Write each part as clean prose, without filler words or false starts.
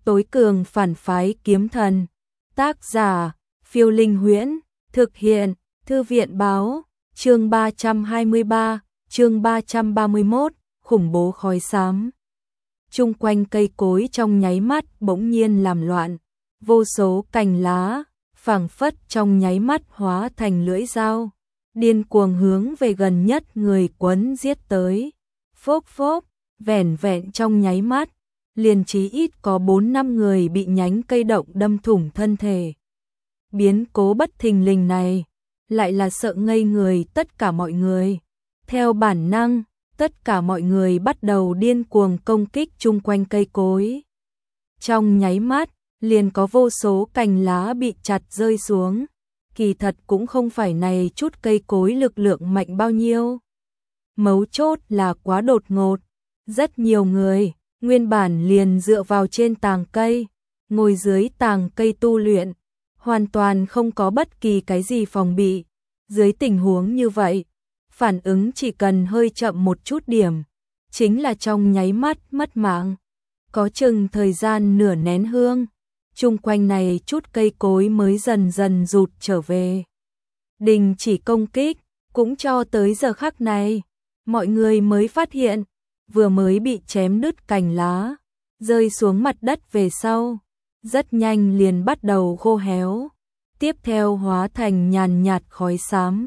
tối cường phản phái kiếm thần. Tác giả, Phiêu Linh Huyễn, thực hiện, Thư viện báo, chương 323, chương 331, khủng bố khói xám. Chung quanh cây cối trong nháy mắt bỗng nhiên làm loạn, vô số cành lá, phảng phất trong nháy mắt hóa thành lưỡi dao, điên cuồng hướng về gần nhất người quấn giết tới. Phốc phốc, vẻn vẹn trong nháy mắt, liền chí ít có 4-5 người bị nhánh cây động đâm thủng thân thể. Biến cố bất thình lình này, lại là sợ ngây người tất cả mọi người. Theo bản năng, tất cả mọi người bắt đầu điên cuồng công kích chung quanh cây cối. Trong nháy mắt, liền có vô số cành lá bị chặt rơi xuống. Kỳ thật cũng không phải này chút cây cối lực lượng mạnh bao nhiêu. Mấu chốt là quá đột ngột. Rất nhiều người, nguyên bản liền dựa vào trên tàng cây, ngồi dưới tàng cây tu luyện, hoàn toàn không có bất kỳ cái gì phòng bị. Dưới tình huống như vậy, phản ứng chỉ cần hơi chậm một chút điểm, chính là trong nháy mắt mất mạng. Có chừng thời gian nửa nén hương, chung quanh này chút cây cối mới dần dần rụt trở về. Đình chỉ công kích, cũng cho tới giờ khắc này, mọi người mới phát hiện, vừa mới bị chém đứt cành lá, rơi xuống mặt đất về sau, rất nhanh liền bắt đầu khô héo, tiếp theo hóa thành nhàn nhạt khói xám.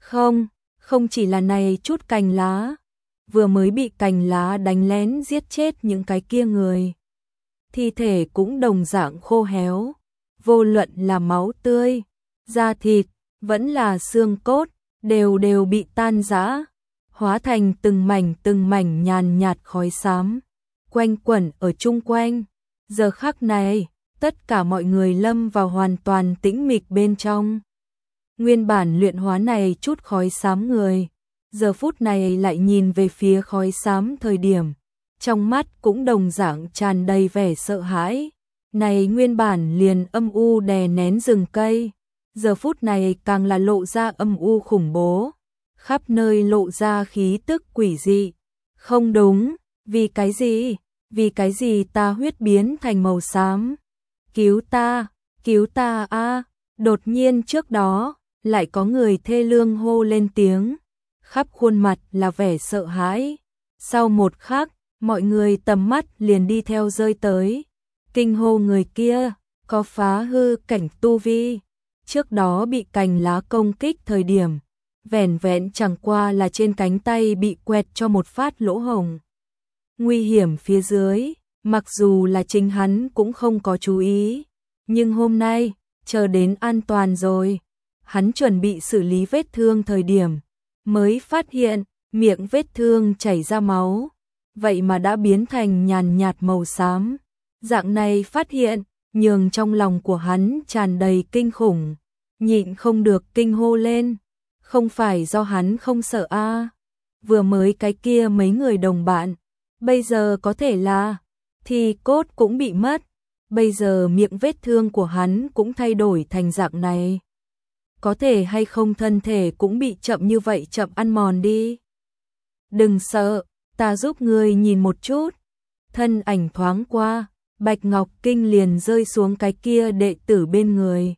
Không chỉ là này chút cành lá, vừa mới bị cành lá đánh lén giết chết những cái kia người. Thi thể cũng đồng dạng khô héo, vô luận là máu tươi, da thịt, vẫn là xương cốt, đều bị tan rã, hóa thành từng mảnh nhàn nhạt khói xám, quanh quẩn ở chung quanh. Giờ khắc này, tất cả mọi người lâm vào hoàn toàn tĩnh mịch bên trong. Nguyên bản luyện hóa này chút khói xám người, giờ phút này lại nhìn về phía khói xám thời điểm, trong mắt cũng đồng dạng tràn đầy vẻ sợ hãi. Này nguyên bản liền âm u đè nén rừng cây, giờ phút này càng là lộ ra âm u khủng bố, khắp nơi lộ ra khí tức quỷ dị. Không đúng, vì cái gì ta huyết biến thành màu xám? Cứu ta a! Đột nhiên trước đó, lại có người thê lương hô lên tiếng, khắp khuôn mặt là vẻ sợ hãi. Sau một khắc, mọi người tầm mắt liền đi theo rơi tới, kinh hô người kia, có phá hư cảnh tu vi. Trước đó bị cành lá công kích thời điểm, vẻn vẹn chẳng qua là trên cánh tay bị quẹt cho một phát lỗ hổng. Nguy hiểm phía dưới, mặc dù là chính hắn cũng không có chú ý, nhưng hôm nay, chờ đến an toàn rồi, hắn chuẩn bị xử lý vết thương thời điểm, mới phát hiện miệng vết thương chảy ra máu, vậy mà đã biến thành nhàn nhạt màu xám. Dạng này phát hiện, nhường trong lòng của hắn tràn đầy kinh khủng, nhịn không được kinh hô lên. Không phải do hắn không sợ a, vừa mới cái kia mấy người đồng bạn, bây giờ có thể là thì cốt cũng bị mất, bây giờ miệng vết thương của hắn cũng thay đổi thành dạng này. Có thể hay không thân thể cũng bị chậm như vậy chậm ăn mòn đi. Đừng sợ, ta giúp ngươi nhìn một chút. Thân ảnh thoáng qua, Bạch Ngọc Kinh liền rơi xuống cái kia đệ tử bên người,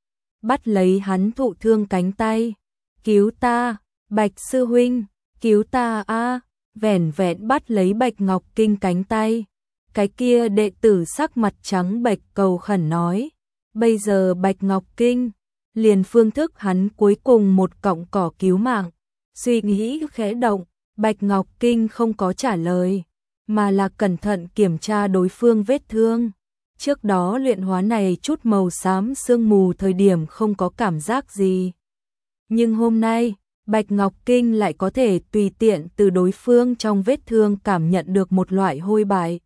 bắt lấy hắn thụ thương cánh tay. Cứu ta, Bạch sư huynh, cứu ta a! Vẻn vẹn bắt lấy Bạch Ngọc Kinh cánh tay, cái kia đệ tử sắc mặt trắng bệch cầu khẩn nói. Bây giờ Bạch Ngọc Kinh liền phương thức hắn cuối cùng một cọng cỏ cứu mạng. Suy nghĩ khẽ động, Bạch Ngọc Kinh không có trả lời, mà là cẩn thận kiểm tra đối phương vết thương. Trước đó luyện hóa này chút màu xám sương mù thời điểm không có cảm giác gì, nhưng hôm nay, Bạch Ngọc Kinh lại có thể tùy tiện từ đối phương trong vết thương cảm nhận được một loại hôi bại.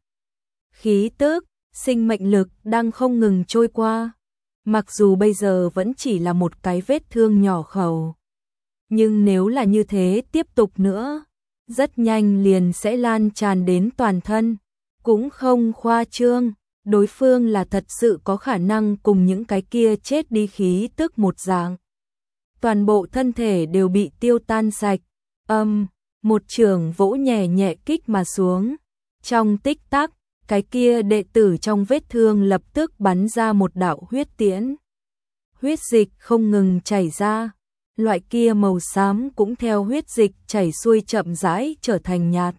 Khí tức, sinh mệnh lực đang không ngừng trôi qua. Mặc dù bây giờ vẫn chỉ là một cái vết thương nhỏ khẩu, nhưng nếu là như thế tiếp tục nữa, rất nhanh liền sẽ lan tràn đến toàn thân. Cũng không khoa trương, đối phương là thật sự có khả năng cùng những cái kia chết đi khí tức một dạng. Toàn bộ thân thể đều bị tiêu tan sạch. Một chưởng vỗ nhẹ nhẹ kích mà xuống. Trong tích tắc, cái kia đệ tử trong vết thương lập tức bắn ra một đạo huyết tiễn. Huyết dịch không ngừng chảy ra, loại kia màu xám cũng theo huyết dịch chảy xuôi chậm rãi trở thành nhạt.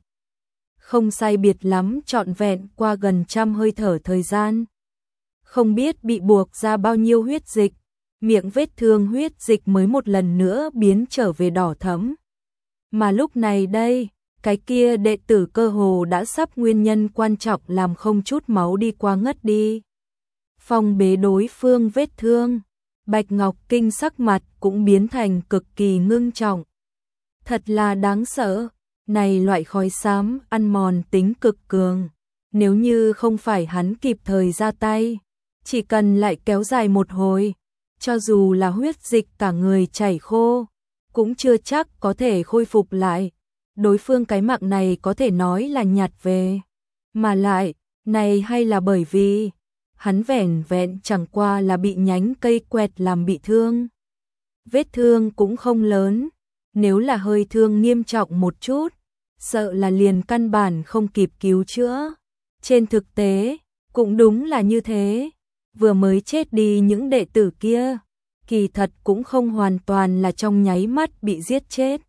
Không sai biệt lắm trọn vẹn qua gần 100 hơi thở thời gian. Không biết bị buộc ra bao nhiêu huyết dịch, miệng vết thương huyết dịch mới một lần nữa biến trở về đỏ thẫm. Mà lúc này đây, cái kia đệ tử cơ hồ đã sắp nguyên nhân quan trọng làm không chút máu đi qua ngất đi. Phong bế đối phương vết thương, Bạch Ngọc Kinh sắc mặt cũng biến thành cực kỳ ngưng trọng. Thật là đáng sợ, này loại khói xám ăn mòn tính cực cường. Nếu như không phải hắn kịp thời ra tay, chỉ cần lại kéo dài một hồi, cho dù là huyết dịch cả người chảy khô, cũng chưa chắc có thể khôi phục lại. Đối phương cái mạng này có thể nói là nhặt về. Mà lại, này hay là bởi vì hắn vẻn vẹn chẳng qua là bị nhánh cây quẹt làm bị thương. Vết thương cũng không lớn, nếu là hơi thương nghiêm trọng một chút, sợ là liền căn bản không kịp cứu chữa. Trên thực tế, cũng đúng là như thế, vừa mới chết đi những đệ tử kia, kỳ thật cũng không hoàn toàn là trong nháy mắt bị giết chết.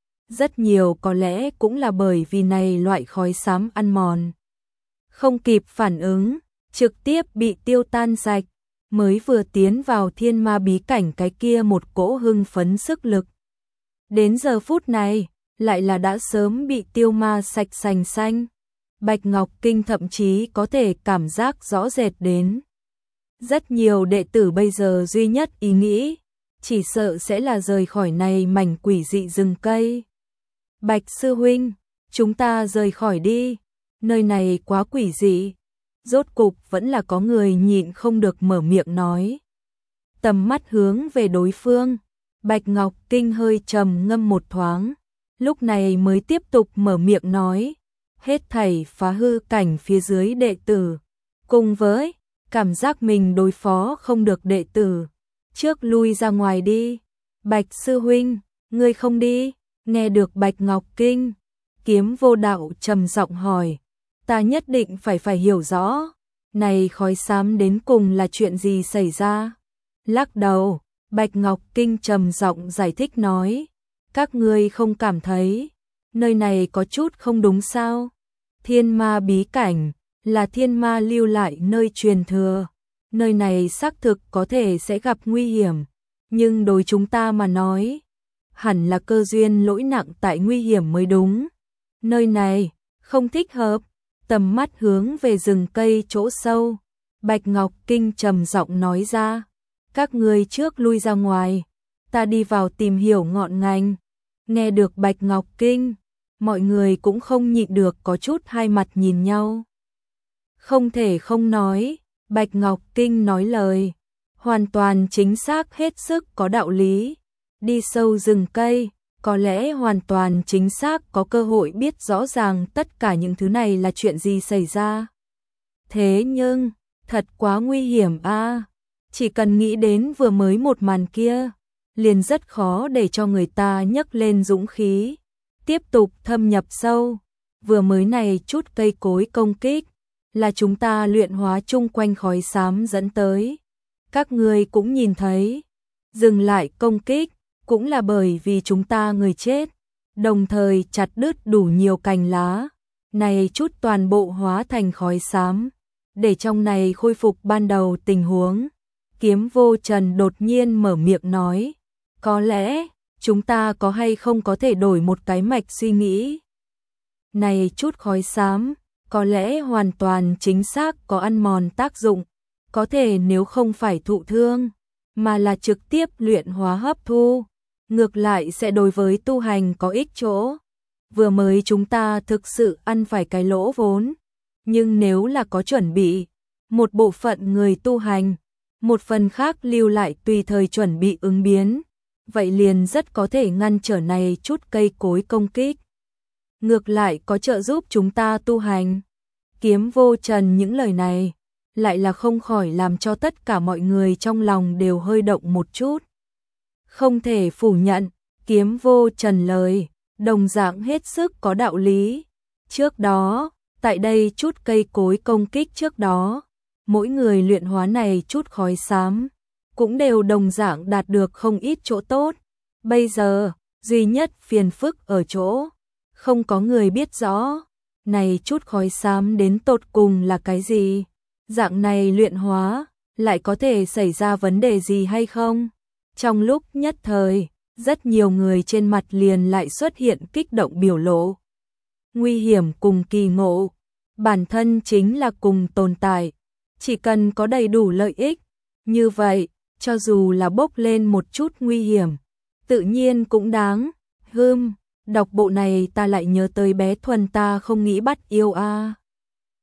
Rất nhiều có lẽ cũng là bởi vì này loại khói xám ăn mòn. Không kịp phản ứng, trực tiếp bị tiêu tan sạch, mới vừa tiến vào thiên ma bí cảnh cái kia một cỗ hưng phấn sức lực. Đến giờ phút này, lại là đã sớm bị tiêu ma sạch sành xanh. Bạch Ngọc Kinh thậm chí có thể cảm giác rõ rệt đến. Rất nhiều đệ tử bây giờ duy nhất ý nghĩ, chỉ sợ sẽ là rời khỏi này mảnh quỷ dị rừng cây. Bạch sư huynh, chúng ta rời khỏi đi, nơi này quá quỷ dị. Rốt cục vẫn là có người nhịn không được mở miệng nói. Tầm mắt hướng về đối phương, Bạch Ngọc Kinh hơi trầm ngâm một thoáng, lúc này mới tiếp tục mở miệng nói. Hết thảy phá hư cảnh phía dưới đệ tử, cùng với cảm giác mình đối phó không được đệ tử, trước lui ra ngoài đi. Bạch sư huynh, ngươi không đi? Nghe được Bạch Ngọc Kinh, Kiếm Vô Đạo trầm giọng hỏi, ta nhất định phải hiểu rõ, này khói xám đến cùng là chuyện gì xảy ra? Lắc đầu, Bạch Ngọc Kinh trầm giọng giải thích nói, các ngươi không cảm thấy nơi này có chút không đúng sao? Thiên ma bí cảnh là thiên ma lưu lại nơi truyền thừa, nơi này xác thực có thể sẽ gặp nguy hiểm, nhưng đối chúng ta mà nói, hẳn là cơ duyên lỗi nặng tại nguy hiểm mới đúng. Nơi này không thích hợp. Tầm mắt hướng về rừng cây chỗ sâu, Bạch Ngọc Kinh trầm giọng nói ra, các ngươi trước lui ra ngoài, ta đi vào tìm hiểu ngọn ngành. Nghe được Bạch Ngọc Kinh, mọi người cũng không nhịn được có chút hai mặt nhìn nhau. Không thể không nói, Bạch Ngọc Kinh nói lời hoàn toàn chính xác hết sức có đạo lý. Đi sâu rừng cây, có lẽ hoàn toàn chính xác có cơ hội biết rõ ràng tất cả những thứ này là chuyện gì xảy ra. Thế nhưng, thật quá nguy hiểm a. Chỉ cần nghĩ đến vừa mới một màn kia, liền rất khó để cho người ta nhấc lên dũng khí, tiếp tục thâm nhập sâu. Vừa mới này chút cây cối công kích, là chúng ta luyện hóa chung quanh khói xám dẫn tới. Các ngươi cũng nhìn thấy, dừng lại công kích, cũng là bởi vì chúng ta người chết, đồng thời chặt đứt đủ nhiều cành lá, này chút toàn bộ hóa thành khói xám, để trong này khôi phục ban đầu tình huống. Kiếm Vô Trần đột nhiên mở miệng nói, có lẽ chúng ta có hay không có thể đổi một cái mạch suy nghĩ. Này chút khói xám, có lẽ hoàn toàn chính xác có ăn mòn tác dụng, có thể nếu không phải thụ thương, mà là trực tiếp luyện hóa hấp thu, ngược lại sẽ đối với tu hành có ích chỗ. Vừa mới chúng ta thực sự ăn phải cái lỗ vốn, nhưng nếu là có chuẩn bị, một bộ phận người tu hành, một phần khác lưu lại tùy thời chuẩn bị ứng biến, vậy liền rất có thể ngăn trở này chút cây cối công kích. Ngược lại có trợ giúp chúng ta tu hành. Kiếm Vô Trần những lời này, lại là không khỏi làm cho tất cả mọi người trong lòng đều hơi động một chút. Không thể phủ nhận, Kiếm Vô Trần lời, đồng dạng hết sức có đạo lý. Trước đó, Tại đây chút cây cối công kích trước đó, mỗi người luyện hóa này chút khói xám, cũng đều đồng dạng đạt được không ít chỗ tốt. Bây giờ, duy nhất phiền phức ở chỗ, không có người biết rõ, này chút khói xám đến tột cùng là cái gì? Dạng này luyện hóa, lại có thể xảy ra vấn đề gì hay không? Trong lúc nhất thời, rất nhiều người trên mặt liền lại xuất hiện kích động biểu lộ. Nguy hiểm cùng kỳ ngộ, bản thân chính là cùng tồn tại, chỉ cần có đầy đủ lợi ích, như vậy, cho dù là bốc lên một chút nguy hiểm, tự nhiên cũng đáng. Đọc bộ này ta lại nhớ tới bé Thuần ta không nghĩ bắt yêu a.